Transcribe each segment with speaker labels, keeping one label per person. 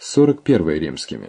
Speaker 1: 41 римскими.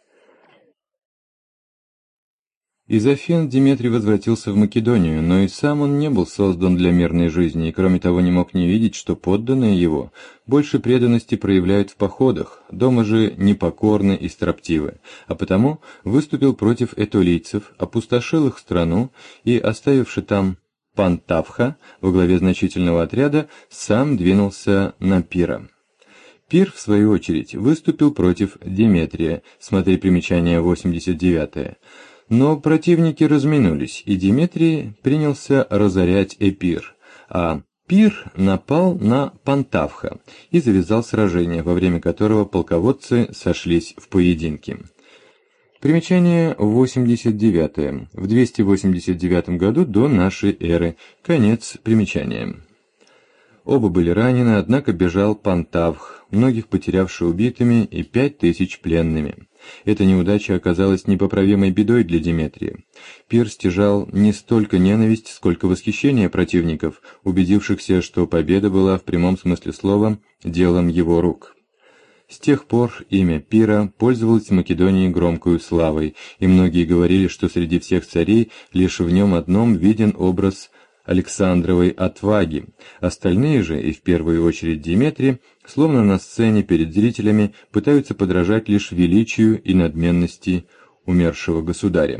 Speaker 1: Из Афин Деметрий возвратился в Македонию, но и сам он не был создан для мирной жизни, и кроме того не мог не видеть, что подданные его больше преданности проявляют в походах, дома же непокорны и строптивы, а потому выступил против этолийцев, опустошил их страну и, оставивши там Пантавха во главе значительного отряда, сам двинулся на Пира. Пир, в свою очередь, выступил против Деметрия, смотри примечание 89. Но противники разминулись, и Деметрий принялся разорять Эпир, а Пир напал на Пантавха и завязал сражение, во время которого полководцы сошлись в поединке. Примечание 89. В 289 году до нашей эры. Конец примечания. Оба были ранены, однако бежал Пантавх, многих потерявший убитыми и 5000 пленными. Эта неудача оказалась непоправимой бедой для Деметрия. Пир стяжал не столько ненависть, сколько восхищение противников, убедившихся, что победа была в прямом смысле слова делом его рук. С тех пор имя Пира пользовалось в Македонии громкою славой, и многие говорили, что среди всех царей лишь в нем одном виден образ Александровой отваги. Остальные же, и в первую очередь Деметрий, словно на сцене перед зрителями, пытаются подражать лишь величию и надменности умершего государя.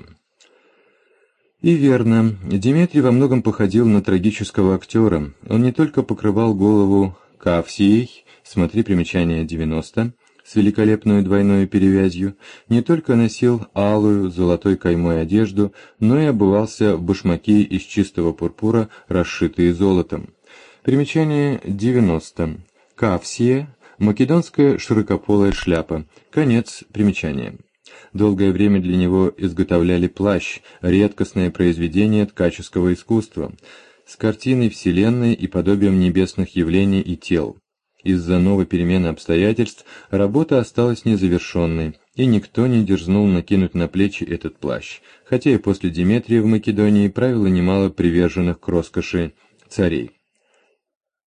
Speaker 1: И верно, Деметрий во многом походил на трагического актера. Он не только покрывал голову Кавсией, смотри примечание 90, с великолепной двойной перевязью, не только носил алую золотой каймой одежду, но и обувался в башмаки из чистого пурпура, расшитые золотом. Примечание 90. Кавсия – македонская широкополая шляпа. Конец примечания. Долгое время для него изготовляли плащ, редкостное произведение ткаческого искусства, с картиной Вселенной и подобием небесных явлений и тел. Из-за новой перемены обстоятельств работа осталась незавершенной, и никто не дерзнул накинуть на плечи этот плащ, хотя и после Деметрия в Македонии правило немало приверженных к роскоши царей.